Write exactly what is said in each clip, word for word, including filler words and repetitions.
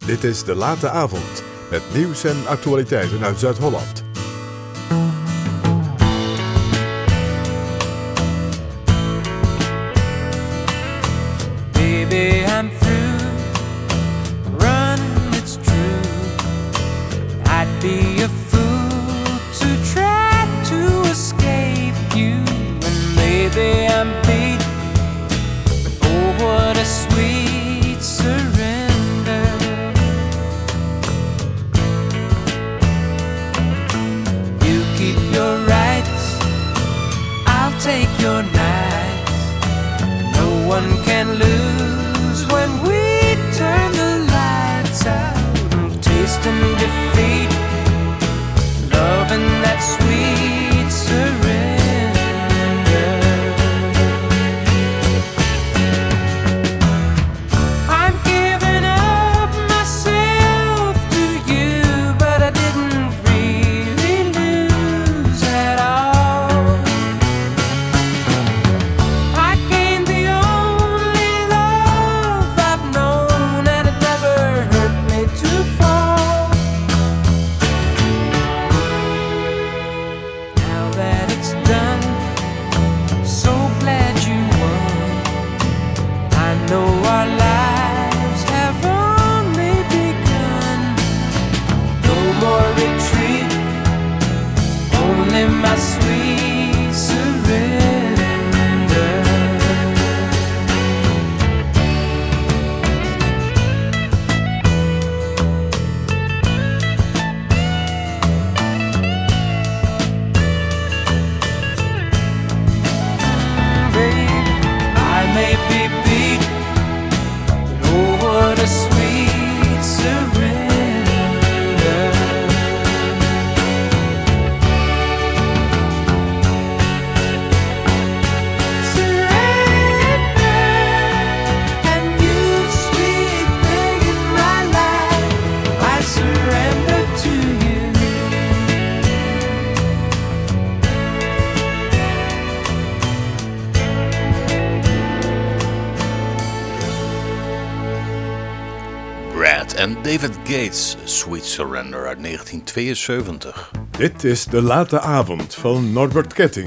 Dit is De Late Avond, met nieuws en actualiteiten uit Zuid-Holland. Baby, I'm through, run, it's true. I'd be a fool to try to escape you. And maybe I'm beat, but oh, what a sweet surrender. You keep your rights, I'll take your nights. No one can lose when we turn the lights out. Tasting defeat, loving that sweet surrender. I'm giving up myself to you, but I didn't really lose at all. I gained the only love I've known, and it never hurt me to fall. Now that it's done, so glad you won. I know our lives have only begun. No more retreat, only my sweet surrender. Babe, I may be beat, but oh, what a sweet surrender. Surrender, and you, sweet thing in my life, I surrender to you. Brad en David Gates, Sweet Surrender uit negentien tweeënzeventig. Dit is De Late Avond van Norbert Ketting.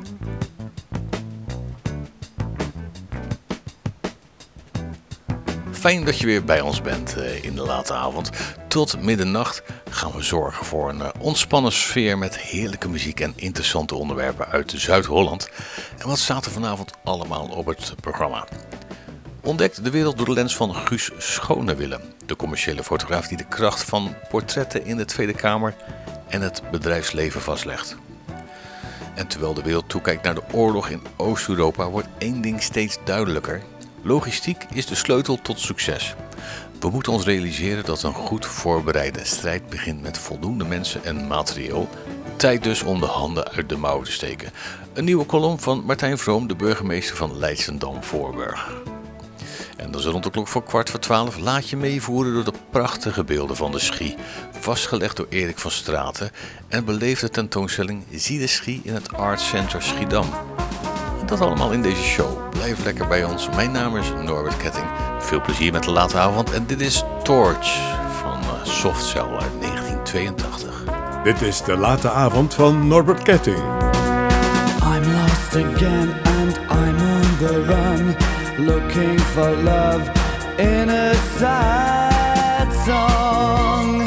Fijn dat je weer bij ons bent uh, in de late avond. Tot middernacht gaan we zorgen voor een uh, ontspannen sfeer met heerlijke muziek en interessante onderwerpen uit Zuid-Holland. En wat staat er vanavond allemaal op het programma? Ontdekt de wereld door de lens van Guus Schonewille, de commerciële fotograaf die de kracht van portretten in de Tweede Kamer en het bedrijfsleven vastlegt. En terwijl de wereld toekijkt naar de oorlog in Oost-Europa, wordt één ding steeds duidelijker. Logistiek is de sleutel tot succes. We moeten ons realiseren dat een goed voorbereide strijd begint met voldoende mensen en materieel. Tijd dus om de handen uit de mouwen te steken. Een nieuwe column van Martijn Vroom, de burgemeester van Leidschendam-Voorburg. En dat is rond de klok voor kwart voor twaalf. Laat je meevoeren door de prachtige beelden van de Schie. Vastgelegd door Erik van Straten. En beleef de tentoonstelling Zie de Schie in het Art Center Schiedam. En dat allemaal in deze show. Blijf lekker bij ons. Mijn naam is Norbert Ketting. Veel plezier met de late avond. En dit is Torch van Softcell uit negentien tweeëntachtig. Dit is De Late Avond van Norbert Ketting. I'm lost again and I'm on the run, looking for love in a sad song.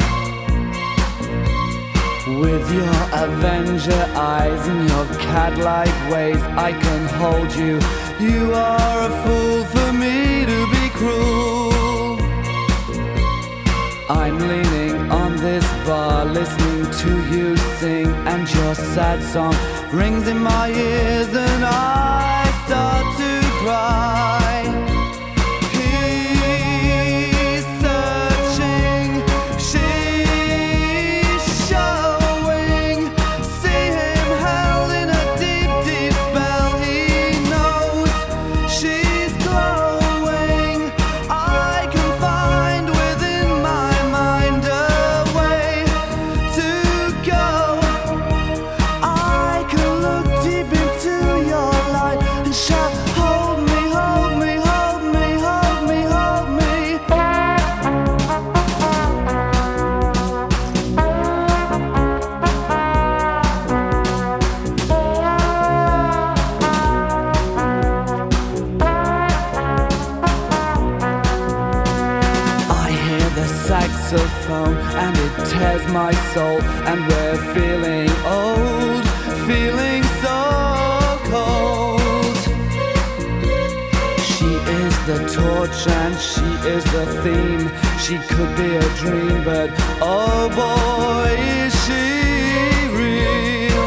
With your Avenger eyes and your cat-like ways, I can hold you. You are a fool for me to be cruel. I'm leaning on this bar, listening to you sing, and your sad song rings in my ears and I start to cry. He's searching, she's showing. See him held in a deep, deep spell. He knows she's glowing. I can find within my mind a way to go. I can look deep into your light and shout, hold me, hold me. saxophone and it tears my soul, and we're feeling old, feeling so cold. She is the torch and she is the theme. She could be a dream, but oh boy, is she real.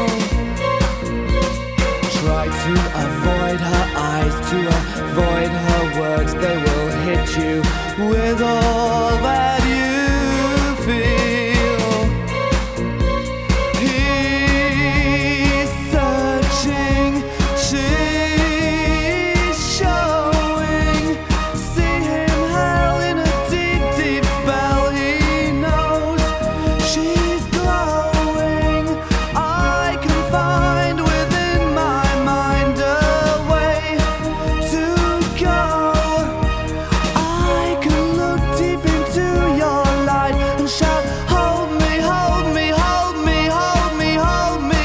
Try to avoid her eyes, to avoid her words. They will hit you with all that you feel. He's searching, she's showing. See him held in a deep, deep spell. He knows she's glowing. I can find within my mind a way to go. I can look deep into your light and shout, hold me, hold me, hold me, hold me, hold me.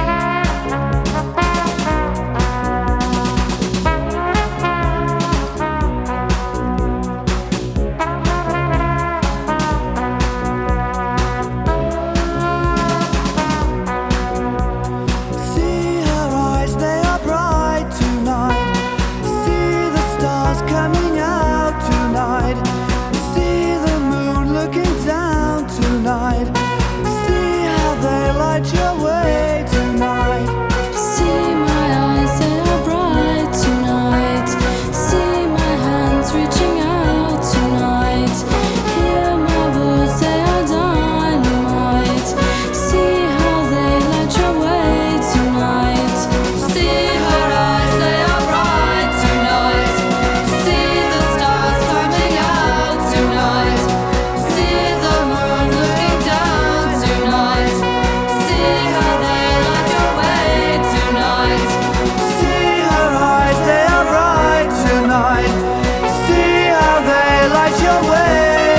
See her eyes, they are bright tonight. See the stars coming out tonight. See the moon looking down tonight. See how they light your way tonight. See my eyes, they are bright tonight. See my hands reaching out tonight. Hear my words, they are dynamite. See how they light your way tonight. See her eyes, they are bright tonight. See the stars coming out tonight. See the moon looking down tonight. See how they light your way tonight. See her eyes, they are bright tonight. See how they light your way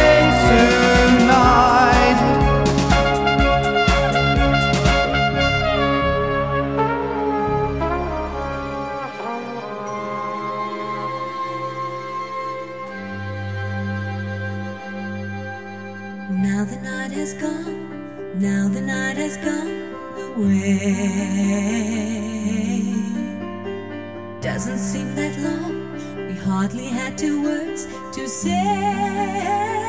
tonight. Now the night has gone, now the night has gone away. Doesn't seem that long, we hardly had two words to say.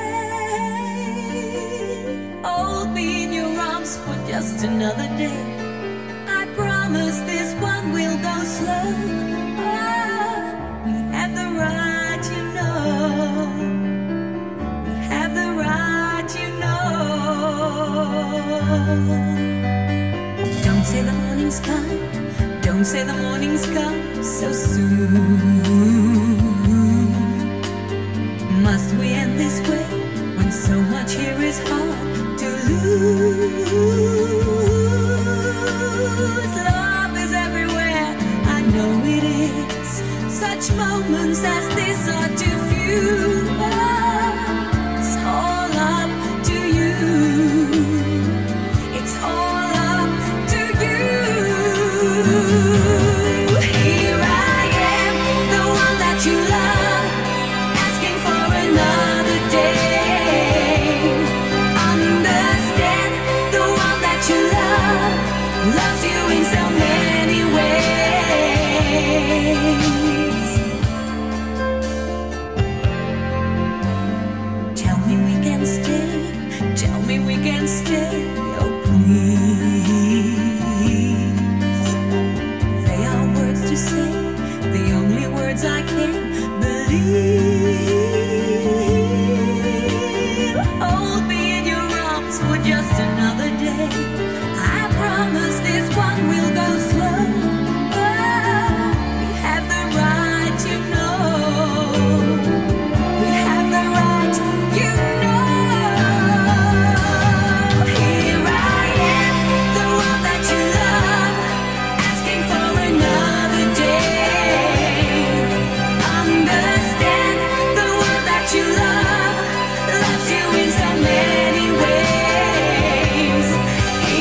Hold me in your arms for just another day. I promise this one will go slow. Oh, we have the right, you know. We have the right, you know. Don't say the morning's come, don't say the morning's come so soon. Must we end this way when so much here is hard to lose? Love is everywhere, I know it is. Such moments as this are too few. It's all up to you. It's all up to you. Here I am, the one that you love, asking for another day. Understand, the one that you love loves you in so many ways. Tell me we can stay, tell me we can stay, oh please. They are words to say, the only words I can believe. Hold me in your arms for just another day. I promise this one will go slow. Oh, we have the right, you know. We have the right, you know. Here I am, the one that you love, asking for another day. Understand, the one that you love loves you in so many ways.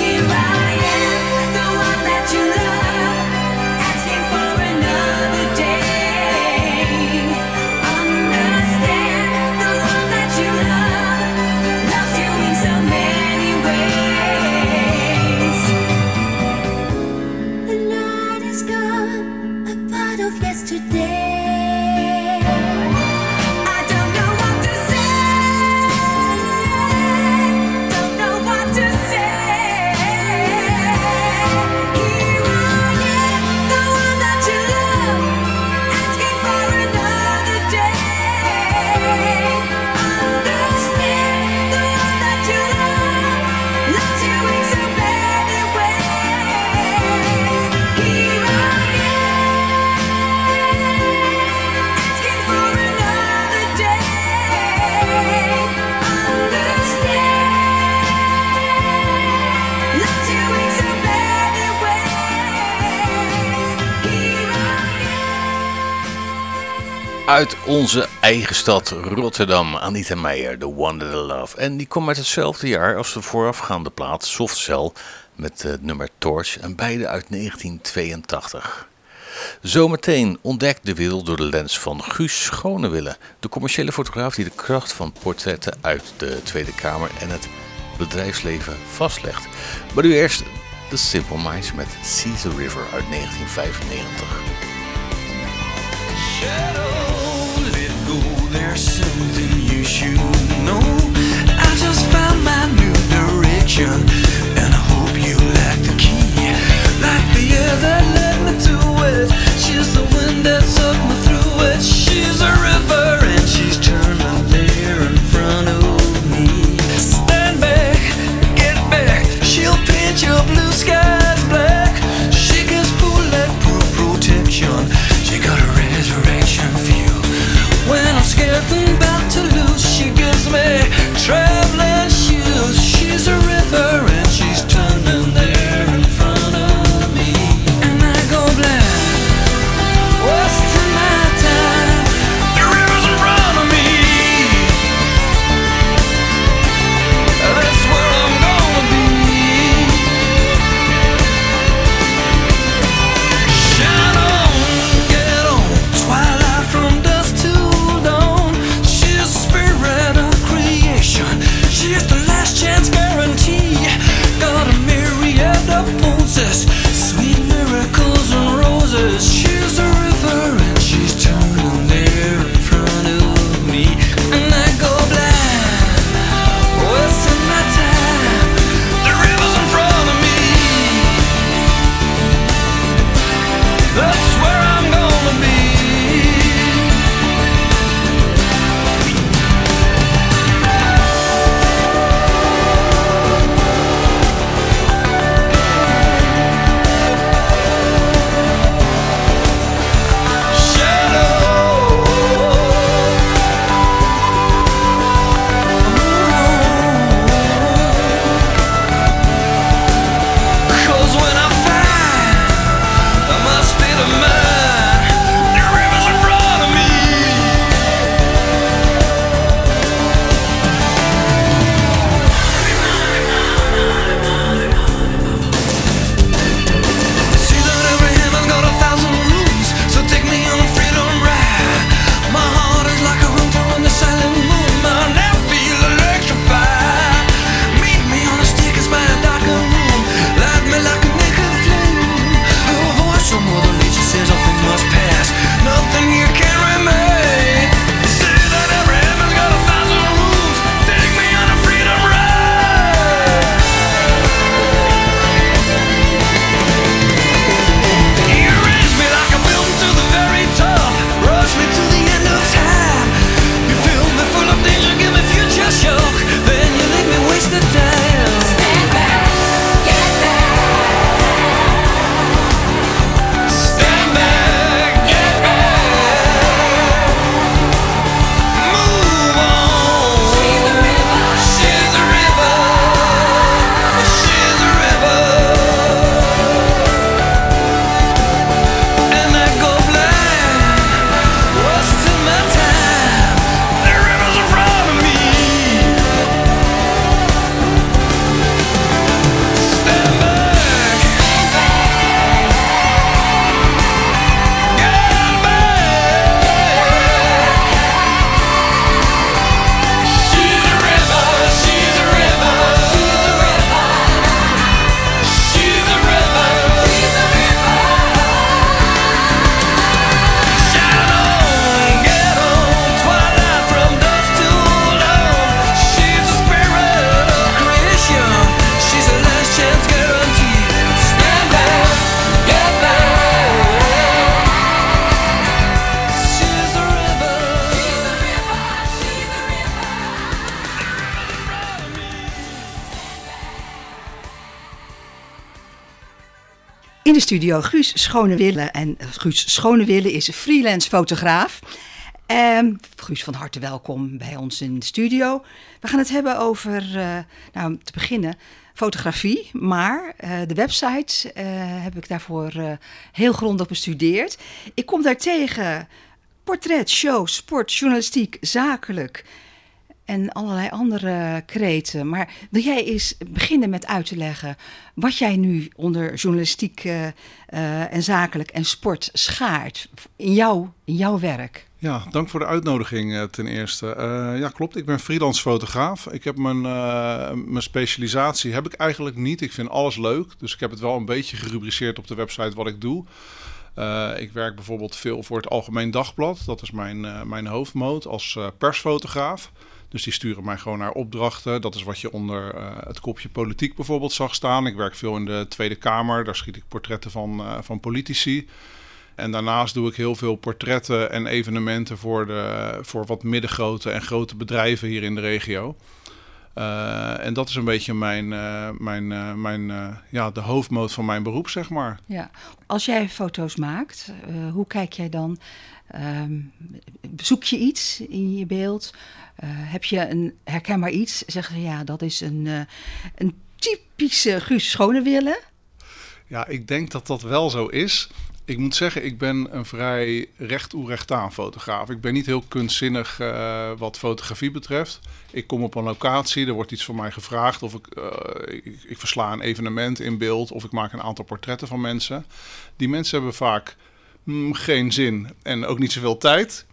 Uit onze eigen stad Rotterdam, Anita Meijer, The Wonder the Love. En die komt uit hetzelfde jaar als de voorafgaande plaat Soft Cell met het nummer Torch en beide uit negentien tweeëntachtig. Zometeen ontdekt de wereld door de lens van Guus Schonewille, de commerciële fotograaf die de kracht van portretten uit de Tweede Kamer en het bedrijfsleven vastlegt. Maar nu eerst The Simple Minds met Caesar River uit negentien vijfennegentig. Shadow, let go, there's something you should know. I just found my new direction, and I hope you like the key. Like the air that led me to it, she's the wind that sucked me through it. She's a river, and she's turning there in front of me. Stand back, get back, she'll paint your blue skies black. She gives bulletproof protection, she got a resurrection feel. When I'm scared and about to lose, she gives me traveling shoes. She's a river and she's turning there in front of me. And I go blind, wasting my time. The river's in front of me. That's where I'm gonna be. Shine on, get on, twilight from dusk till dawn. She's a spirit of creation, she's the last chance guarantee. Got a myriad of poses, sweet miracles and roses. She's a river and she's turning there in front of me. And I go blind, wasting my time. The river's in front of me. That's where I'm gonna be. Cause when I find my state of mind, the river's in front of me. See that every heaven's got a thousand rooms, so take me on a freedom ride. My heart is like a rotor on the silent moon, my neck feel electrified. Meet me on a stick by a darkened room, light me like a naked flame. Her voice from Mother Nature says all things must pass, nothing here can remain. Say that every heaven's got a thousand rooms, take me on a freedom ride. You raise me like a building to the very top, rush me to the end of time. You fill me full of danger, give me future shock, then you leave me wasted time. Stand back, get back. Stand back, get back. Move on. She's a river. She's a river. She's a river. And I go blind, wasting my time. The river's in front of me. Stand back, get back. She's a river, she's a river. She's a river. She's a river. Shine on, get on, twilight from dusk till dawn. She's a spirit of creation, she's a last chance guarantee. Stand back, get back. She's a river. She's a river. She's a In de studio Guus Schonewille. En Guus Schonewille is een freelance fotograaf. Um, Guus, van harte welkom bij ons in de studio. We gaan het hebben over, uh, nou te beginnen, fotografie. Maar uh, de website uh, heb ik daarvoor uh, heel grondig bestudeerd. Ik kom daar tegen portret, show, sport, journalistiek, zakelijk en allerlei andere kreten. Maar wil jij eens beginnen met uit te leggen wat jij nu onder journalistiek uh, uh, en zakelijk en sport schaart in, jou, in jouw werk? Ja, dank voor de uitnodiging uh, ten eerste. Uh, ja, klopt. Ik ben freelance fotograaf. Ik heb mijn, uh, mijn specialisatie heb ik eigenlijk niet. Ik vind alles leuk. Dus ik heb het wel een beetje gerubriceerd op de website wat ik doe. Uh, ik werk bijvoorbeeld veel voor het Algemeen Dagblad. Dat is mijn, uh, mijn hoofdmoot als uh, persfotograaf. Dus die sturen mij gewoon naar opdrachten. Dat is wat je onder uh, het kopje politiek bijvoorbeeld zag staan. Ik werk veel in de Tweede Kamer. Daar schiet ik portretten van, uh, van politici. En daarnaast doe ik heel veel portretten en evenementen voor, de, voor wat middengrote en grote bedrijven hier in de regio. Uh, en dat is een beetje mijn, uh, mijn, uh, mijn, uh, ja, de hoofdmoot van mijn beroep, zeg maar. Ja. Als jij foto's maakt, uh, hoe kijk jij dan? Um, zoek je iets in je beeld? Uh, heb je een herkenbaar iets? Zeg je, ja, dat is een, uh, een typische Guus Schonewille? Ja, ik denk dat dat wel zo is. Ik moet zeggen, ik ben een vrij recht toe recht aan fotograaf. Ik ben niet heel kunstzinnig uh, wat fotografie betreft. Ik kom op een locatie, er wordt iets van mij gevraagd. Of ik, uh, ik, ik versla een evenement in beeld of ik maak een aantal portretten van mensen. Die mensen hebben vaak mm, geen zin en ook niet zoveel tijd.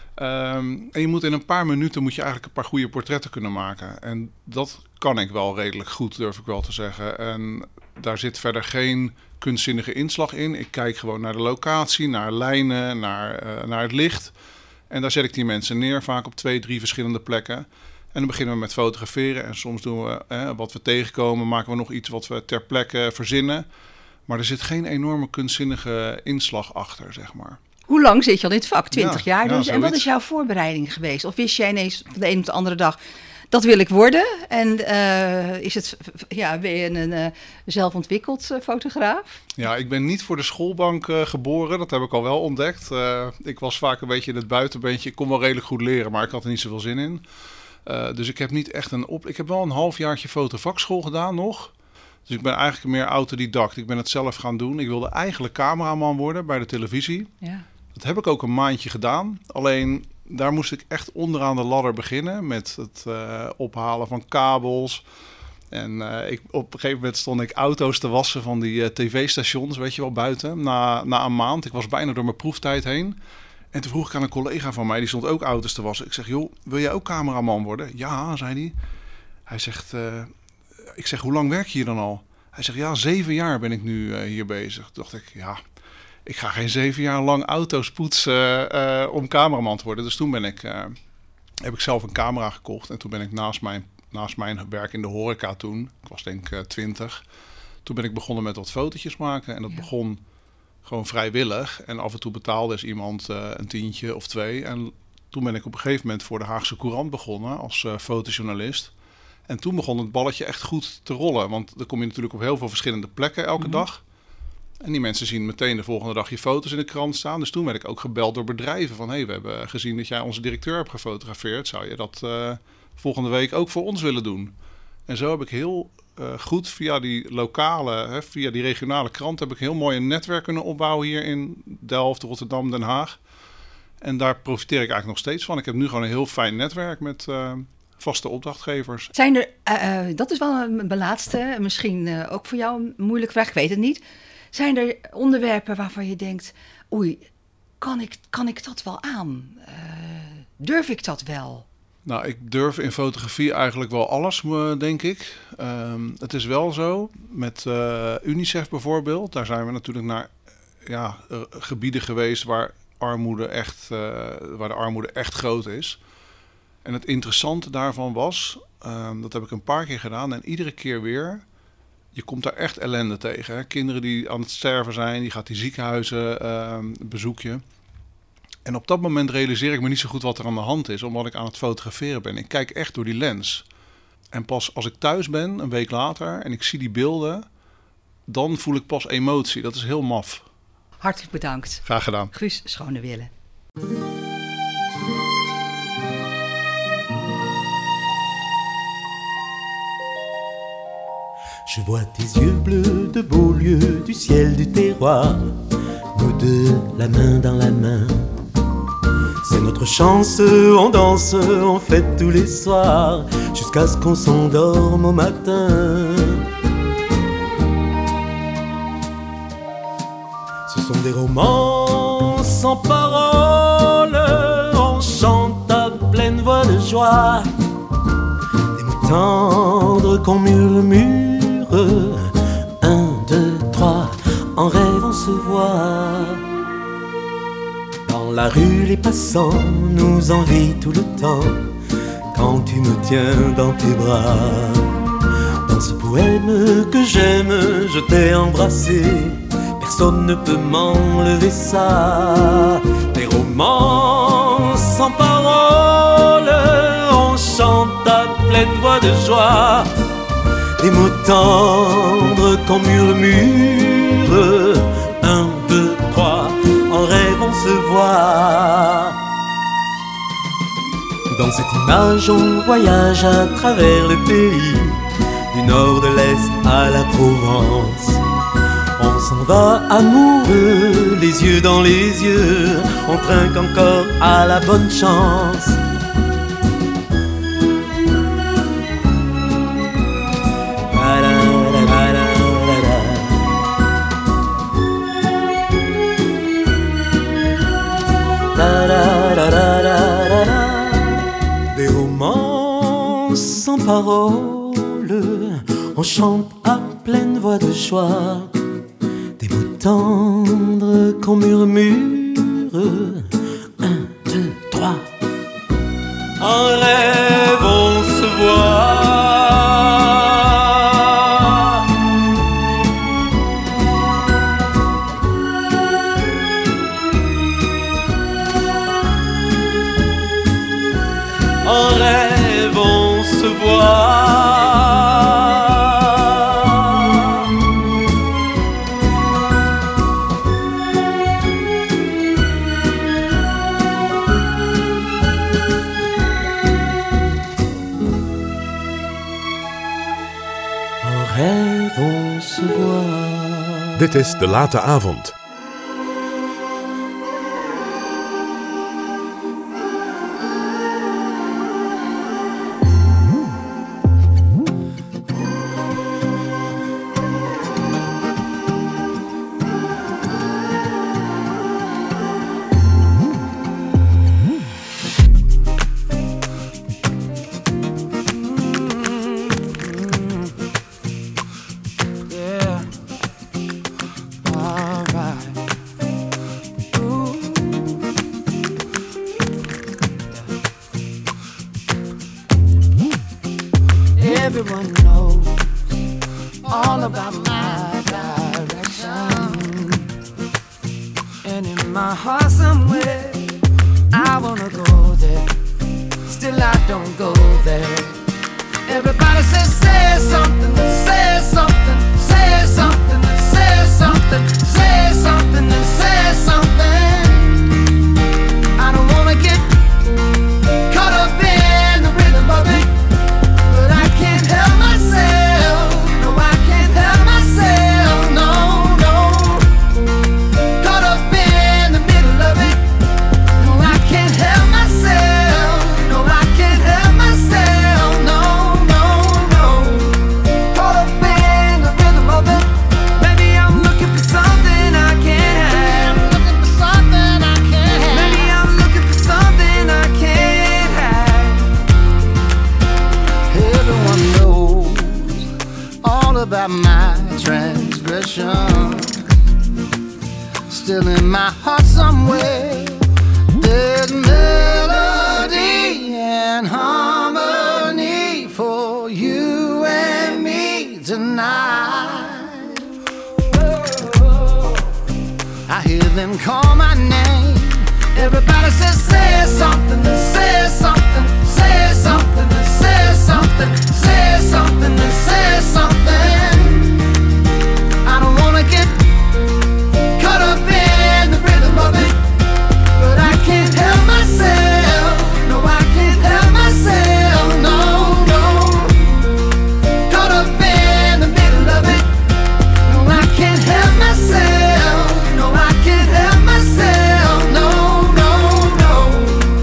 Um, en je moet in een paar minuten moet je eigenlijk een paar goede portretten kunnen maken. En dat kan ik wel redelijk goed, durf ik wel te zeggen. En daar zit verder geen kunstzinnige inslag in. Ik kijk gewoon naar de locatie, naar lijnen, naar, uh, naar het licht. En daar zet ik die mensen neer, vaak op twee, drie verschillende plekken. En dan beginnen we met fotograferen. En soms doen we eh, wat we tegenkomen, maken we nog iets wat we ter plekke verzinnen. Maar er zit geen enorme kunstzinnige inslag achter, zeg maar. Hoe lang zit je al in het vak? Twintig Ja, jaar ja, dus. En wat zoiets. is jouw voorbereiding geweest? Of wist jij ineens van de een op de andere dag, dat wil ik worden? En uh, is het, ja, ben je een uh, zelfontwikkeld uh, fotograaf? Ja, ik ben niet voor de schoolbank uh, geboren. Dat heb ik al wel ontdekt. Uh, ik was vaak een beetje in het buitenbeentje. Ik kon wel redelijk goed leren, maar ik had er niet zoveel zin in. Uh, dus ik heb niet echt een op. Ik heb wel een halfjaartje fotovakschool gedaan nog. Dus ik ben eigenlijk meer autodidact. Ik ben het zelf gaan doen. Ik wilde eigenlijk cameraman worden bij de televisie. Ja. Dat heb ik ook een maandje gedaan. Alleen daar moest ik echt onderaan de ladder beginnen met het uh, ophalen van kabels. En uh, ik, op een gegeven moment stond ik auto's te wassen van die uh, tv-stations, weet je wel, buiten. Na, na een maand. Ik was bijna door mijn proeftijd heen. En toen vroeg ik aan een collega van mij, die stond ook auto's te wassen. Ik zeg, joh, wil jij ook cameraman worden? Ja, zei hij. Hij zegt, uh, ik zeg, hoe lang werk je hier dan al? Hij zegt, ja, zeven jaar ben ik nu uh, hier bezig. Toen dacht ik, ja, ik ga geen zeven jaar lang auto's poetsen uh, om cameraman te worden. Dus toen ben ik, uh, heb ik zelf een camera gekocht. En toen ben ik naast mijn, naast mijn werk in de horeca toen, ik was denk ik uh, twintig. Toen ben ik begonnen met wat fotootjes maken. En dat ja. begon gewoon vrijwillig. En af en toe betaalde eens iemand uh, een tientje of twee. En toen ben ik op een gegeven moment voor de Haagse Courant begonnen als uh, fotojournalist. En toen begon het balletje echt goed te rollen. Want dan kom je natuurlijk op heel veel verschillende plekken elke mm-hmm. dag. En die mensen zien meteen de volgende dag je foto's in de krant staan. Dus toen werd ik ook gebeld door bedrijven van, hé, hey, we hebben gezien dat jij onze directeur hebt gefotografeerd. Zou je dat uh, volgende week ook voor ons willen doen? En zo heb ik heel uh, goed via die lokale, hè, via die regionale krant, heb ik heel mooi een netwerk kunnen opbouwen hier in Delft, Rotterdam, Den Haag. En daar profiteer ik eigenlijk nog steeds van. Ik heb nu gewoon een heel fijn netwerk met uh, vaste opdrachtgevers. Zijn er, uh, uh, dat is wel een, een laatste, misschien uh, ook voor jou een moeilijke vraag, ik weet het niet. Zijn er onderwerpen waarvan je denkt, oei, kan ik, kan ik dat wel aan? Uh, durf ik dat wel? Nou, ik durf in fotografie eigenlijk wel alles, denk ik. Um, het is wel zo, met uh, UNICEF bijvoorbeeld, daar zijn we natuurlijk naar ja, uh, gebieden geweest waar, armoede echt, uh, waar de armoede echt groot is. En het interessante daarvan was, um, dat heb ik een paar keer gedaan en iedere keer weer, je komt daar echt ellende tegen. Hè? Kinderen die aan het sterven zijn, die gaat die ziekenhuizen uh, bezoeken. En op dat moment realiseer ik me niet zo goed wat er aan de hand is, omdat ik aan het fotograferen ben. Ik kijk echt door die lens. En pas als ik thuis ben, een week later, en ik zie die beelden, dan voel ik pas emotie. Dat is heel maf. Hartelijk bedankt. Graag gedaan. Guus Schonewille. Je vois tes yeux bleus de Beaulieu, du ciel du terroir, nous deux, la main dans la main. C'est notre chance, on danse, on fête tous les soirs, jusqu'à ce qu'on s'endorme au matin. Ce sont des romans sans paroles, on chante à pleine voix de joie, des mots tendres qu'on murmure, un, deux, trois, en rêve on se voit. Dans la rue les passants nous envient tout le temps, quand tu me tiens dans tes bras. Dans ce poème que j'aime, je t'ai embrassé, personne ne peut m'enlever ça. Des romans sans paroles, on chante à pleine voix de joie, des mots tendres qu'on murmure, un, deux, trois, en rêve on se voit. Dans cette image on voyage à travers le pays, du nord de l'est à la Provence. On s'en va amoureux, les yeux dans les yeux, on trinque encore à la bonne chance. Des romans sans paroles, on chante à pleine voix de joie, des mots tendres qu'on murmure, un, deux, trois, en rêve on se voit. En rêve on se voit. En rêve on se voit. Dit is De Late Avond. Everyone knows all about my direction, and in my heart somewhere I wanna go there, still I don't go there. Everybody says say something, say something, say something, say something, say something, and say something. I don't wanna get caught up in the rhythm of it, but I can't help myself. No, I can't help myself. No, no. Caught up in the middle of it. No, I can't help myself. No, I can't help myself. No, no, no. Caught up in the rhythm of it. Maybe I'm looking for something I can't have. Looking for something I can't have. Maybe I'm looking for something I can't have. Everyone knows all about my transgression. Still in my heart somewhere there's melody and harmony for you and me tonight. I hear them call my name. Everybody says say something, say something, say something, say something, say something, say something. I don't wanna get caught up in the rhythm of it, but I can't help myself. No, I can't help myself. No, no. Caught up in the middle of it. No, I can't help myself. No, I can't help myself. No, no, no.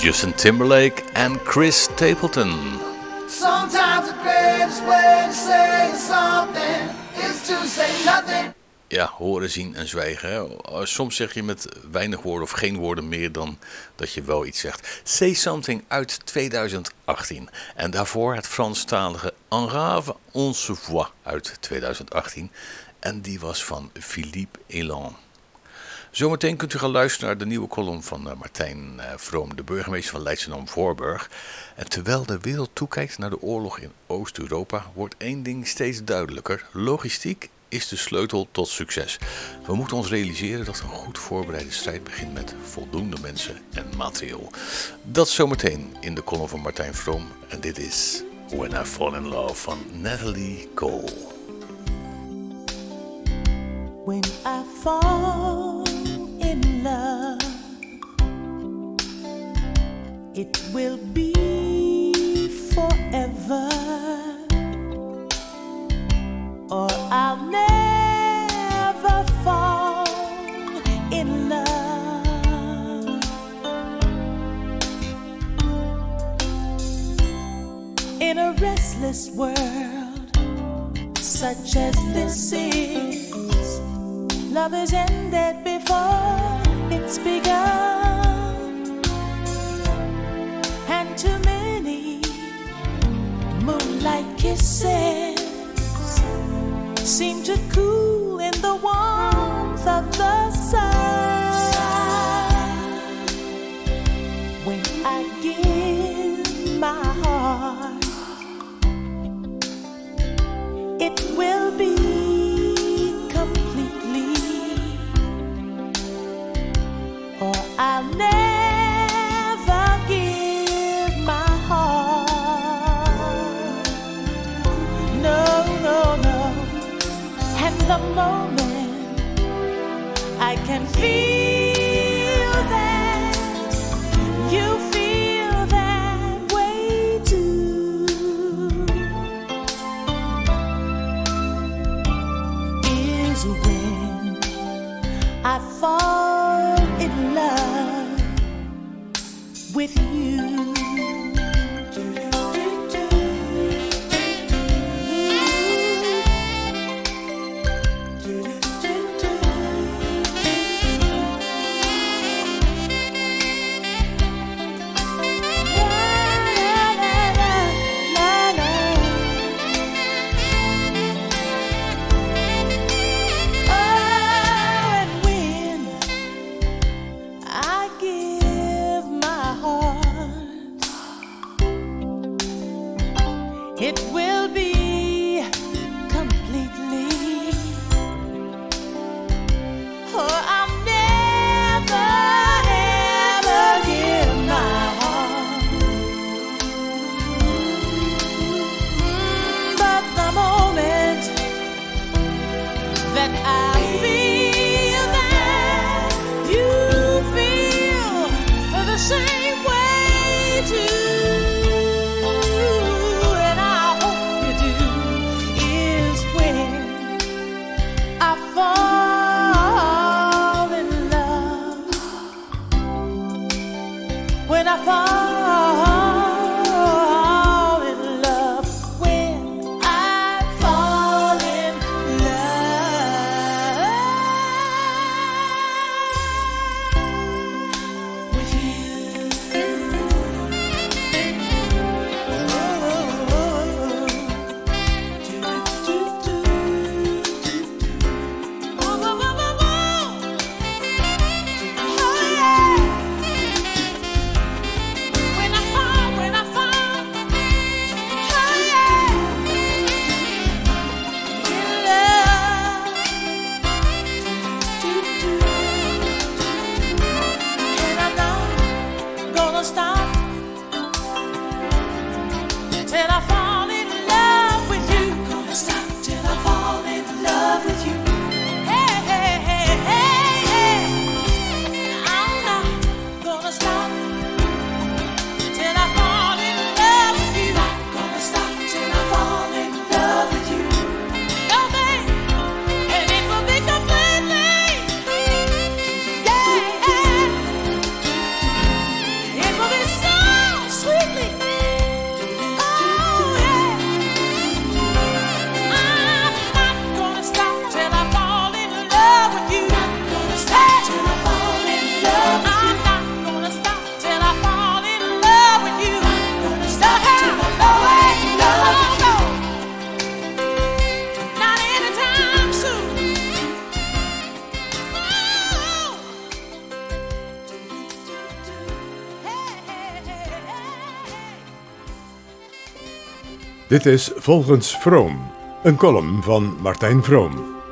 Justin Timberlake en Chris Stapleton. Sometimes the greatest way to say something is to say nothing. Ja, horen, zien en zwijgen. Hè. Soms zeg je met weinig woorden of geen woorden meer dan dat je wel iets zegt. Say Something uit tweeduizend achttien. En daarvoor het Franstalige En rave on se voit uit tweeduizend achttien. En die was van Philippe Elan. Zometeen kunt u gaan luisteren naar de nieuwe column van uh, Martijn uh, Vroom, de burgemeester van Leidschendam-Voorburg. En terwijl de wereld toekijkt naar de oorlog in Oost-Europa, wordt één ding steeds duidelijker. Logistiek is de sleutel tot succes. We moeten ons realiseren dat een goed voorbereide strijd begint met voldoende mensen en materieel. Dat zometeen in de column van Martijn Vroom. En dit is When I Fall in Love van Natalie Cole. When I fall in love, it will be forever, or I'll never fall in love. In a restless world such as this is, love is ended before it's begun, and too many moonlight kisses seem to cool in the warmth of the sun. When I give my heart, it will be I'll never give my heart. No, no, no. And the moment I can feel that you feel that way too is when I fall in love with you. It will be completely, oh, I'll never ever give my heart. Mm, but the moment that I feel that you feel the same way too, fall in love. When I fall in love, when I fall in love with you. Dit is Volgens Vroom, een column van Martijn Vroom.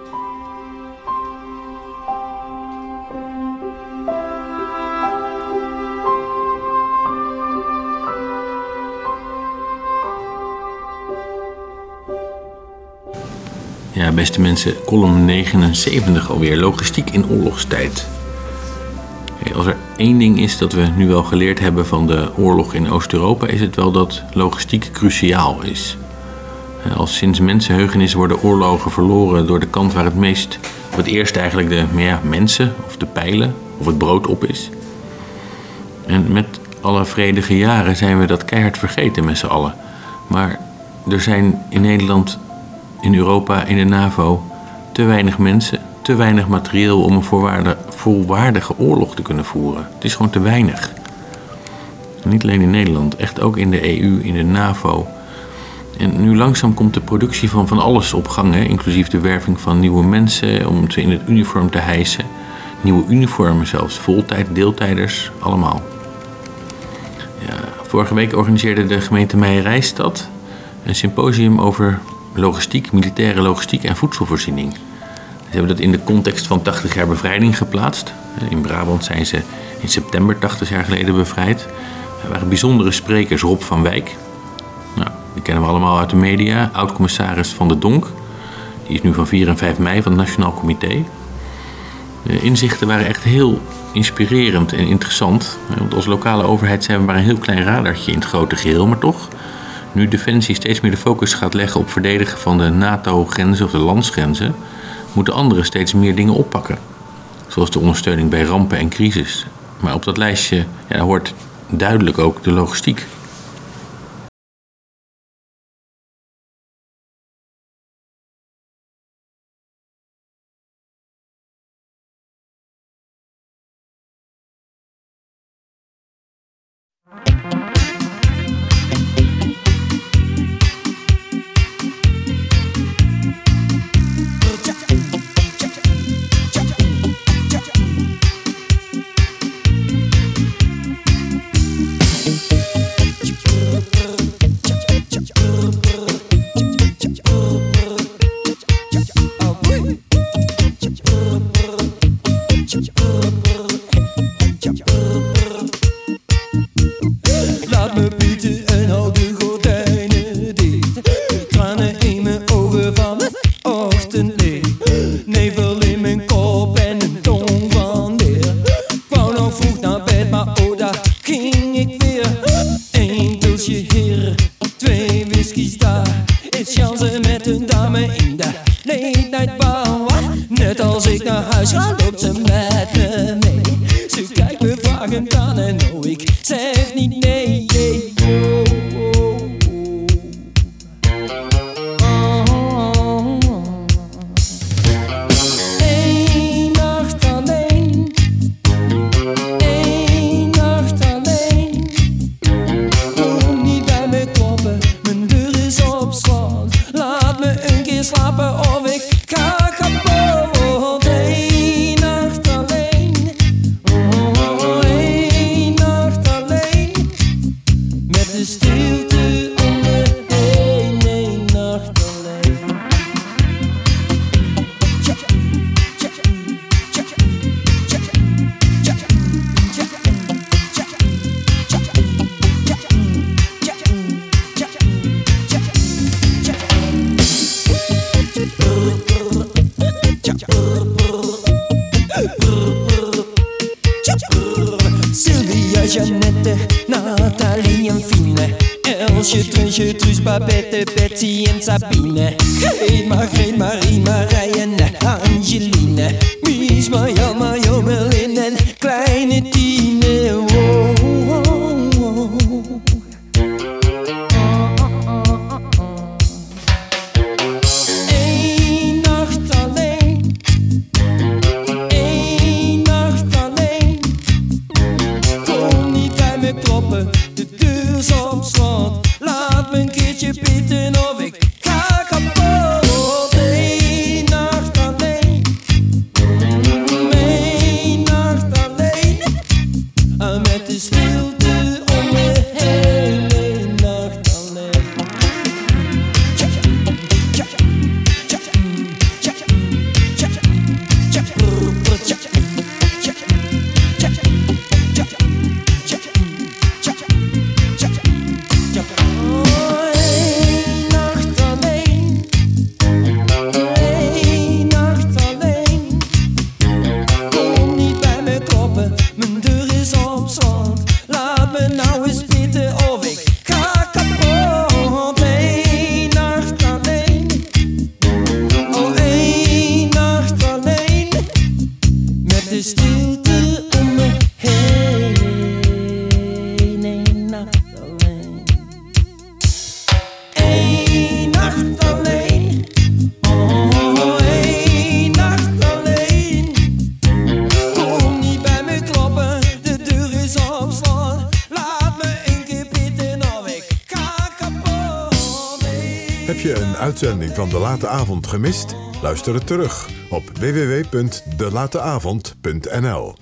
Ja, beste mensen, column negenenzeventig alweer, logistiek in oorlogstijd. Als er één ding is dat we nu wel geleerd hebben van de oorlog in Oost-Europa, is het wel dat logistiek cruciaal is. Al sinds mensenheugenis worden oorlogen verloren door de kant waar het meest, of het eerst eigenlijk de ja, mensen of de pijlen of het brood op is. En met alle vredige jaren zijn we dat keihard vergeten met z'n allen. Maar er zijn in Nederland, in Europa, in de NAVO te weinig mensen, te weinig materieel om een voorwaarde, volwaardige oorlog te kunnen voeren. Het is gewoon te weinig. En niet alleen in Nederland, echt ook in de E U, in de NAVO. En nu langzaam komt de productie van van alles op gang, hè, inclusief de werving van nieuwe mensen om ze in het uniform te hijsen. Nieuwe uniformen zelfs, voltijd, deeltijders, allemaal. Ja, vorige week organiseerde de gemeente Meijerijstad een symposium over logistiek, militaire logistiek en voedselvoorziening. Ze hebben dat in de context van tachtig jaar bevrijding geplaatst. In Brabant zijn ze in september tachtig jaar geleden bevrijd. Er waren bijzondere sprekers, Rob van Wijk. Nou, die kennen we allemaal uit de media. Oud-commissaris Van de Donk. Die is nu van vier en vijf mei van het Nationaal Comité. De inzichten waren echt heel inspirerend en interessant. Want als lokale overheid zijn we maar een heel klein radartje in het grote geheel. Maar toch, nu Defensie steeds meer de focus gaat leggen op verdedigen van de NATO-grenzen of de landsgrenzen, moeten anderen steeds meer dingen oppakken. Zoals de ondersteuning bij rampen en crisis. Maar op dat lijstje ja, daar hoort duidelijk ook de logistiek. Laat me bieden en hou de gordijnen dicht. Tranen in mijn ogen van het ochtendlicht. Nevel in mijn kop en een tong van leer. Wou nog vroeg naar bed, maar oh daar ging ik weer. Eén pilsje hier, twee whiskies daar. Is chansen met een dame in de late night bar. Net als ik naar huis ga, loopt ze met me mee. Ze kijkt me vragend aan en oh, ik zeg niet nee. Oh, oh, oh. Oh, oh. Eén nacht alleen, één nacht alleen. Kom niet bij me kloppen, mijn deur is op slot. Laat me een keer slapen of ik ga kapot. Eén nacht alleen, oh, één nacht alleen. Met de stilte om me heen, één nacht alleen. Tja, tja, tja, tja, tja, tja, tja, tja, Sylvia, Jeannette, Nathalie en Fine, Elsje, Trunsje, Truus, Babette, Betsy en Sabine, Greet, Margreet, Marie, Marije en Angeline, Mies, Marjan, Mario, Merlin en kleine Tine. Oh, oh, oh. Eén nacht alleen, één nacht alleen. Kom niet bij me kloppen, de deur is op slot. Laat me een keertje pitten of ik ga kapot. Eén nacht alleen, één nacht alleen. stilte om me heen. Eén nacht alleen. Eén nacht alleen. Oh, één nacht alleen. Kom niet bij me kloppen, de deur is op slot. Laat me één keer bitten of ik ga kapot. Heb je een uitzending van De Late Avond gemist? Luister het terug op w w w punt de late avond punt n l.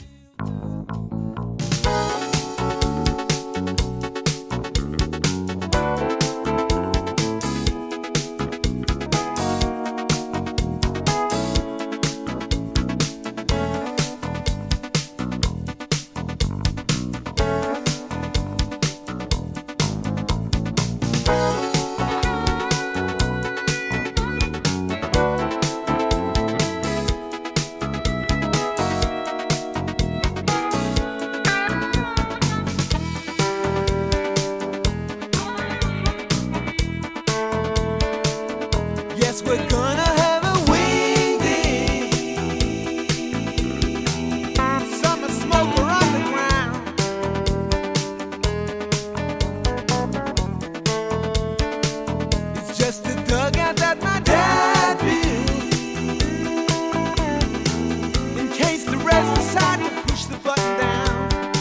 Yes, we're gonna have a wingding. Summer smoker on the ground. It's just a dugout that my dad built in case the rest decide to push the button down.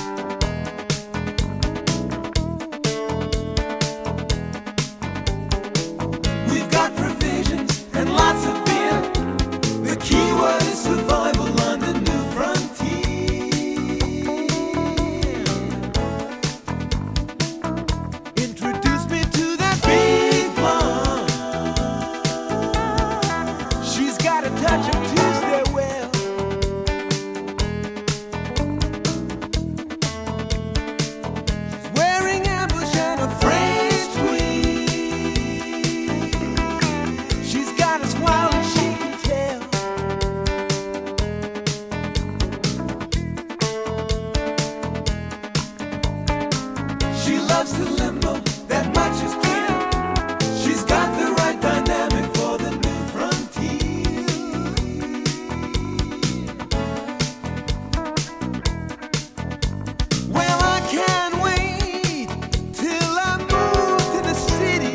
We've got provisions and lots of beer. The key word is survival on the new frontier. Introduce me to that big blonde. She's got a touch of Tuesday well. She's wearing ambush and a French tweed. She's got us wild and she can tell. She loves the limbo, that much is clear. She's got the right dynamic for the new frontier. Well, I can't wait till I move to the city,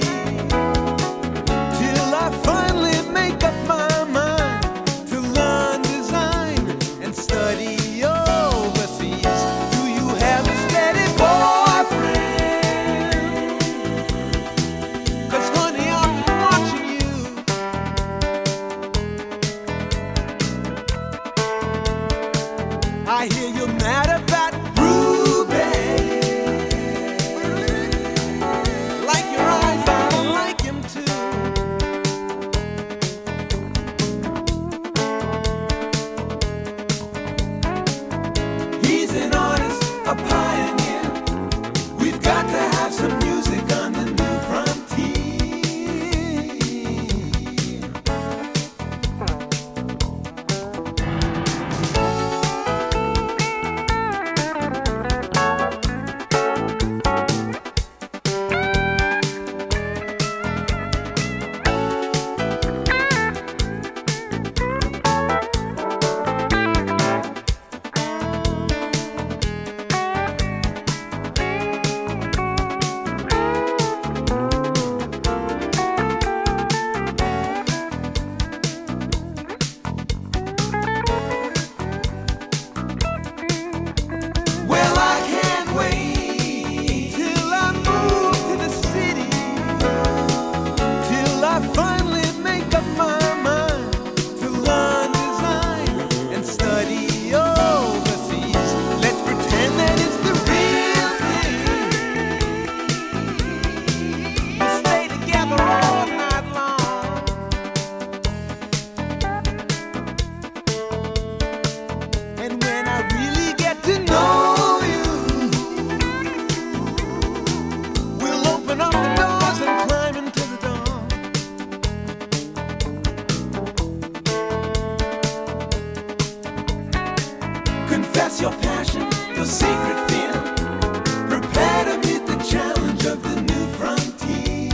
till I finally make up my mind to learn design and study overseas. Do you have a steady boyfriend? 'Cause honey, I've been watching you. I hear you're mad about Ruby. Like your eyes, I like him too. He's an artist, a pioneer. We've got to have some music on the new frontier. Well, I can't wait till I move to the city, till I finally make up my mind to learn design and study overseas. Let's pretend that it's the real thing. We'll stay together all night long. And when I really get to know you, we'll open up the doors and climb into the dawn. Confess your passion, your secret fear. Prepare to meet the challenge of the new frontier.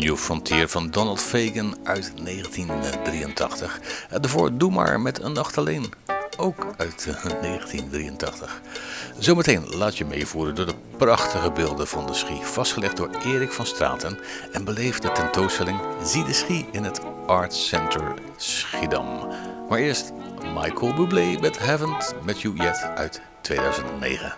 New Frontier van Donald Fagen uit negentien drieëntachtig. En daarvoor Doe maar met Een Nacht Alleen, ook uit negentien drieëntachtig. Zometeen laat je meevoeren door de prachtige beelden van de Schie, vastgelegd door Erik van Straten, en beleef de tentoonstelling Zie de Schie in het Art Center Schiedam. Maar eerst Michael Bublé met Haven't Met You Yet uit tweeduizend negen.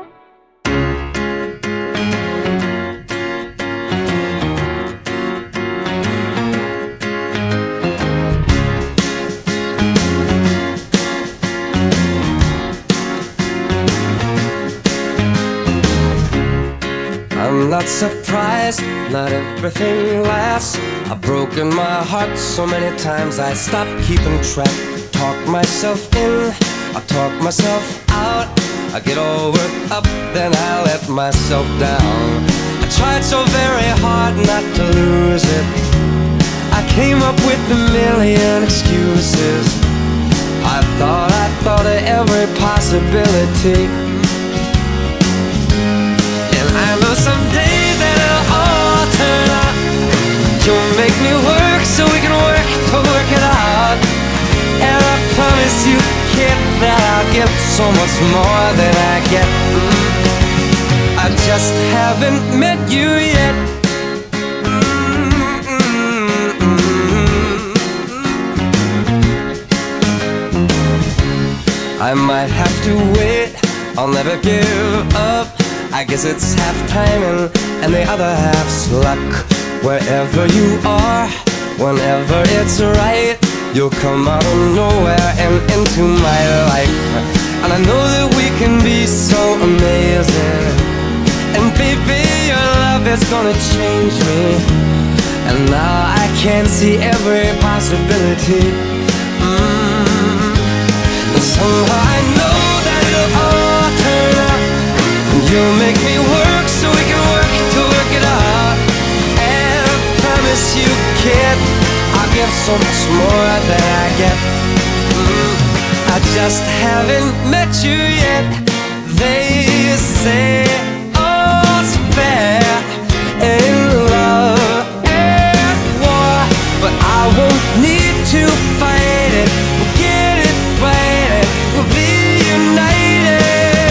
I'm not surprised, not everything lasts. I've broken my heart so many times I stopped keeping track. Talk myself in, I talk myself out. I get all worked up, then I let myself down. I tried so very hard not to lose it. I came up with a million excuses. I thought, I thought of every possibility. I know someday that it'll all turn out. You'll make me work so we can work to work it out. And I promise you, kid, that I'll give so much more than I get. Mm. I just haven't met you yet. Mm-hmm. I might have to wait, I'll never give up. I guess it's half timing and the other half's luck. Wherever you are, whenever it's right, you'll come out of nowhere and into my life. And I know that we can be so amazing. And baby, your love is gonna change me. And now I can see every possibility. Mm. And somehow I know that it'll all turn out. You'll make me work so we can work to work it out. And I promise you, kid, I'll give so much more than I get. Mm, I just haven't met you yet. They say all's fair in love and war, but I won't need to fight it. We'll get it right, we'll be united.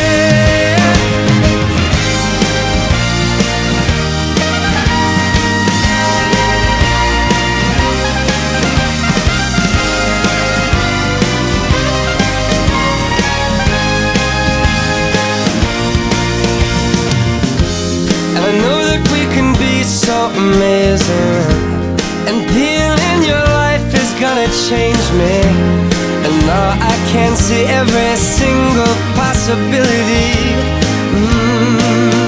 So amazing, and being in your life is gonna change me. And now I can see every single possibility. Mm.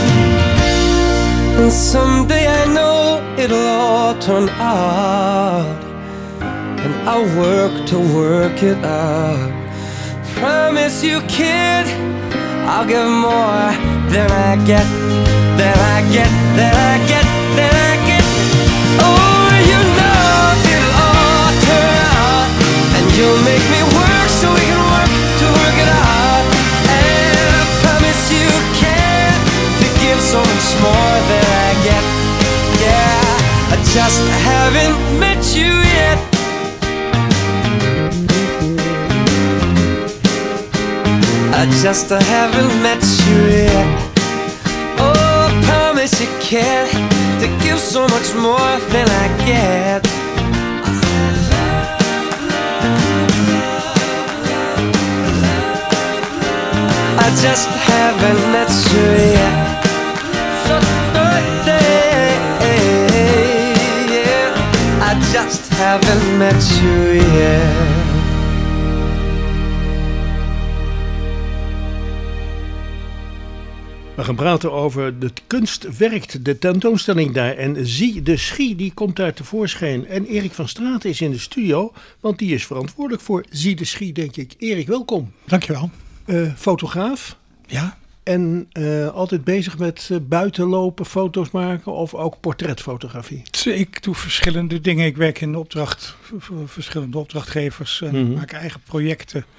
And someday I know it'll all turn out, and I'll work to work it out. Promise you, kid, I'll give more than I get. Then I get, then I get, then I get. Oh, you know it'll all turn out. And you'll make me work so we can work to work it out. And I promise you can, to give so much more than I get. Yeah, I just haven't met you yet. I just haven't met you yet. Promise you can, to give so much more than I get. I just haven't met you yet. So birthday, yeah. I just haven't met you yet. We gaan praten over de kunst werkt, de tentoonstelling daar. En Zie de Schie, die komt daar tevoorschijn. En Erik van Straten is in de studio, want die is verantwoordelijk voor Zie de Schie, denk ik. Erik, welkom. Dankjewel. Uh, fotograaf. Ja. En uh, altijd bezig met uh, buitenlopen, foto's maken of ook portretfotografie? Ik doe verschillende dingen. Ik werk in opdracht voor verschillende opdrachtgevers en mm-hmm. maak eigen projecten.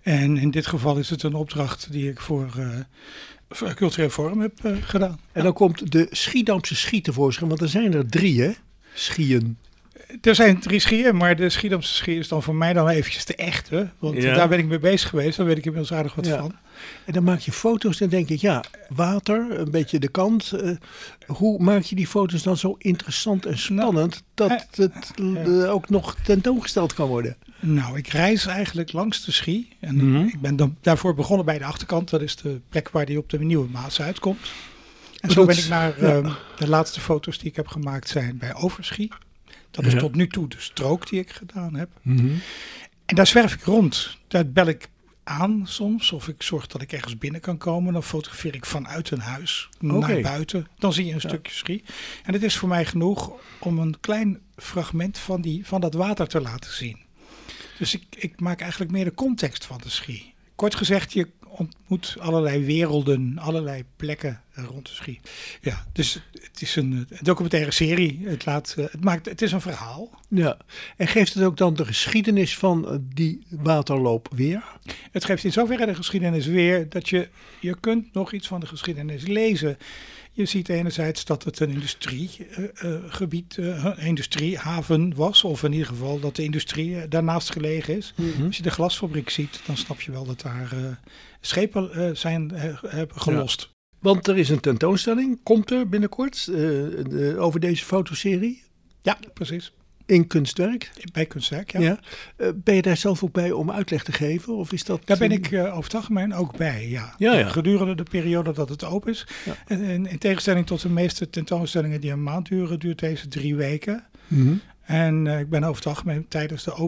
En in dit geval is het een opdracht die ik voor, uh, voor Cultureel Forum heb uh, gedaan. En dan komt de Schiedamse schie tevoorschijn, want er zijn er drie, hè? Schieën. Er zijn drie schieën, maar de Schiedamse schie is dan voor mij dan eventjes de echte. Want Ja. daar ben ik mee bezig geweest, daar weet ik inmiddels aardig wat Ja. van. En dan maak je foto's en denk ik, ja, water, een beetje de kant. Uh, hoe maak je die foto's dan zo interessant en spannend dat het uh, ook nog tentoongesteld kan worden? Nou, ik reis eigenlijk langs de schie. En Mhm. ik ben dan daarvoor begonnen bij de achterkant. Dat is de plek waar die op de Nieuwe Maas uitkomt. En Maar zo dat- ben ik naar ja. uh, de laatste foto's die ik heb gemaakt zijn bij Overschie. Dat is Ja. tot nu toe de strook die ik gedaan heb. Mhm. En daar zwerf ik rond. Daar bel ik aan soms. Of ik zorg dat ik ergens binnen kan komen. Dan fotografeer ik vanuit een huis Oké. naar buiten. Dan zie je een Ja. stukje schie. En het is voor mij genoeg om een klein fragment van, die, van dat water te laten zien. Dus ik, ik maak eigenlijk meer de context van de schie. Kort gezegd, je ontmoet allerlei werelden, allerlei plekken rond de schie. Ja, dus het is een, een documentaire serie. Het, laat, uh, het, maakt, het is een verhaal. Ja, en geeft het ook dan de geschiedenis van uh, die waterloop weer? Het geeft in zoverre de geschiedenis weer dat je, je kunt nog iets van de geschiedenis lezen. Je ziet enerzijds dat het een industriegebied, uh, uh, een industriehaven was. Of in ieder geval dat de industrie uh, daarnaast gelegen is. Mhm. Als je de glasfabriek ziet, dan snap je wel dat daar uh, schepen uh, zijn uh, hebben gelost. Ja. Want er is een tentoonstelling, komt er binnenkort, uh, de, over deze fotoserie. Ja, precies. In Kunstwerk. Bij Kunstwerk, ja. ja. Uh, ben je daar zelf ook bij om uitleg te geven? Of is dat, Daar ben ik uh, over het algemeen ook bij, ja. Ja, ja. Gedurende de periode dat het open is. Ja. En, en in tegenstelling tot de meeste tentoonstellingen die een maand duren, duurt deze drie weken. Mm-hmm. En uh, ik ben over het algemeen tijdens de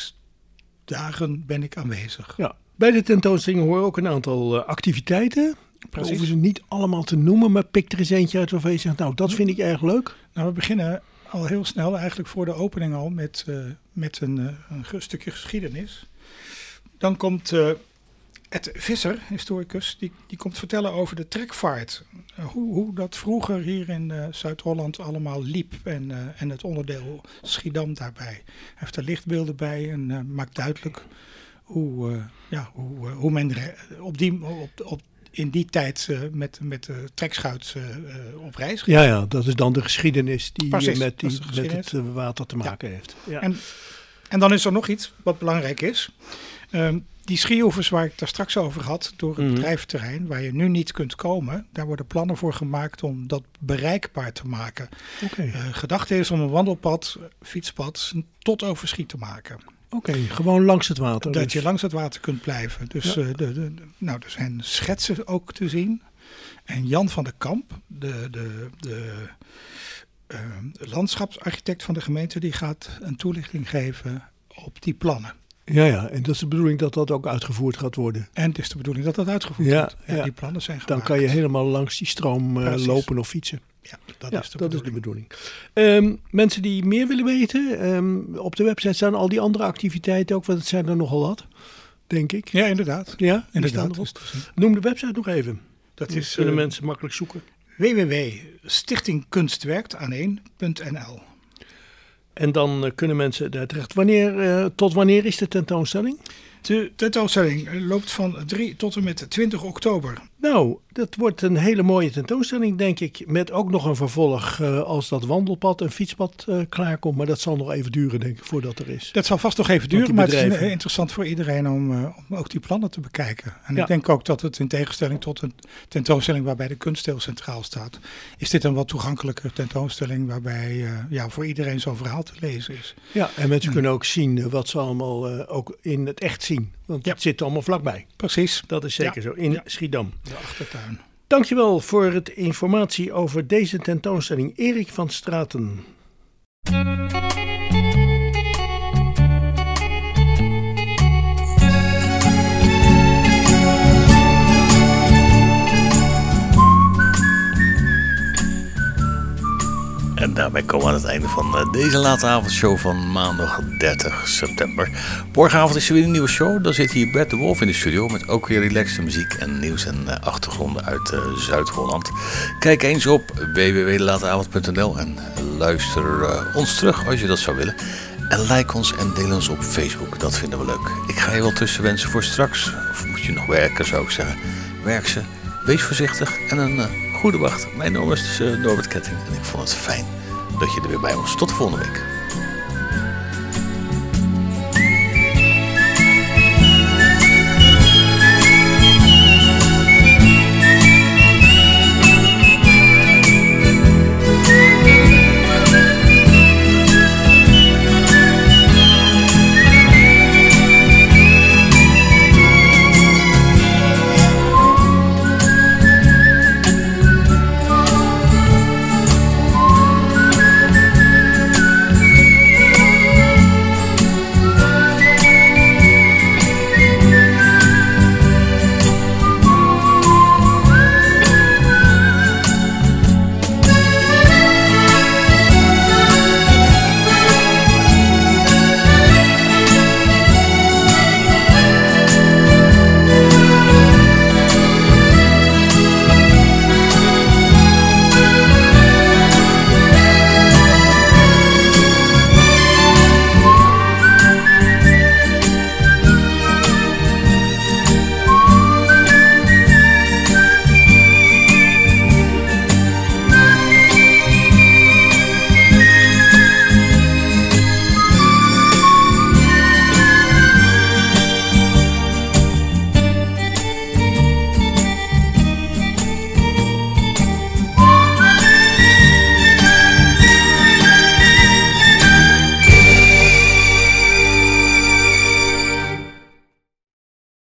openingsdagen ben ik aanwezig. Ja. Bij de tentoonstelling horen ook een aantal uh, activiteiten. We hoeven ze niet allemaal te noemen, maar pik er eens eentje uit waarvan je zegt, nou, dat vind ik erg leuk. Nou, we beginnen al heel snel, eigenlijk voor de opening al, met, uh, met een, uh, een stukje geschiedenis. Dan komt uh, Ed Visser, historicus, die, die komt vertellen over de trekvaart. Uh, hoe, hoe dat vroeger hier in uh, Zuid-Holland allemaal liep en, uh, en het onderdeel Schiedam daarbij. Hij heeft er lichtbeelden bij en uh, maakt duidelijk hoe, uh, ja, hoe, uh, hoe men re- op die, op, op in die tijd uh, met, met de trekschuit uh, uh, op reis ging. Ja, ja, dat is dan de geschiedenis die Precies, met, die, dat is de geschiedenis. met het uh, water te maken Ja. heeft. Ja. En, en dan is er nog iets wat belangrijk is. Um, die schiehoevers waar ik daar straks over had, door het Mhm. bedrijventerrein, waar je nu niet kunt komen, daar worden plannen voor gemaakt om dat bereikbaar te maken. Oké, Uh, gedachte is om een wandelpad, fietspad, tot Overschie te maken. Oké, gewoon langs het water. Dat dus. je langs het water kunt blijven. Dus Ja. uh, de, de, de- nou, er zijn schetsen ook te zien. En Jan van der Kamp, de, de, de uh, landschapsarchitect van de gemeente, die gaat een toelichting geven op die plannen. Ja, ja, en dat is de bedoeling dat dat ook uitgevoerd gaat worden. En het is de bedoeling dat dat uitgevoerd Ja, wordt. Ja, ja. die plannen zijn Dan gemaakt. kan je helemaal langs die stroom uh, Precies. lopen of fietsen. Ja, dat, Ja, is, de dat is de bedoeling. bedoeling. Um, mensen die meer willen weten, um, op de website staan al die andere activiteiten ook, want het zijn er nogal wat, denk ik. Ja, inderdaad. Ja, die Inderdaad, staan erop. is te zien. Noem de website nog even. Dat Dan is kunnen uh, mensen makkelijk zoeken. w w w punt stichting kunstwerkt aan één punt n l. En dan uh, kunnen mensen daar terecht. Wanneer, uh, tot wanneer is de tentoonstelling? De tentoonstelling loopt van drie tot en met twintig oktober. Nou, dat wordt een hele mooie tentoonstelling, denk ik. Met ook nog een vervolg uh, als dat wandelpad en fietspad uh, klaarkomt. Maar dat zal nog even duren, denk ik, voordat er is. Dat zal vast nog even Want duren, die maar het is bedrijven- uh, interessant voor iedereen om, uh, om ook die plannen te bekijken. En Ja. ik denk ook dat het in tegenstelling tot een tentoonstelling waarbij de kunstdeel centraal staat, is dit een wat toegankelijker tentoonstelling waarbij uh, ja, voor iedereen zo'n verhaal te lezen is. Ja, en mensen kunnen ook zien uh, wat ze allemaal uh, ook in het echt zien. Want Ja. het zit allemaal vlakbij. Precies. Dat is zeker Ja. zo, in Ja. Schiedam. De achtertuin. Dankjewel voor het informatie over deze tentoonstelling. Erik van Straten. En daarmee komen we aan het einde van uh, deze late avondshow van maandag dertig september. Morgenavond is er weer een nieuwe show. Dan zit hier Bert de Wolf in de studio met ook weer relaxte muziek en nieuws en uh, achtergronden uit uh, Zuid-Holland. Kijk eens op w w w punt lateavond punt n l en luister uh, ons terug als je dat zou willen. En like ons en deel ons op Facebook, dat vinden we leuk. Ik ga je wel tussen wensen voor straks. Of moet je nog werken, zou ik zeggen. Werk ze, wees voorzichtig en een uh, goede wacht. Mijn naam is uh, Norbert Ketting en ik vond het fijn dat je er weer bij was. Tot de volgende week.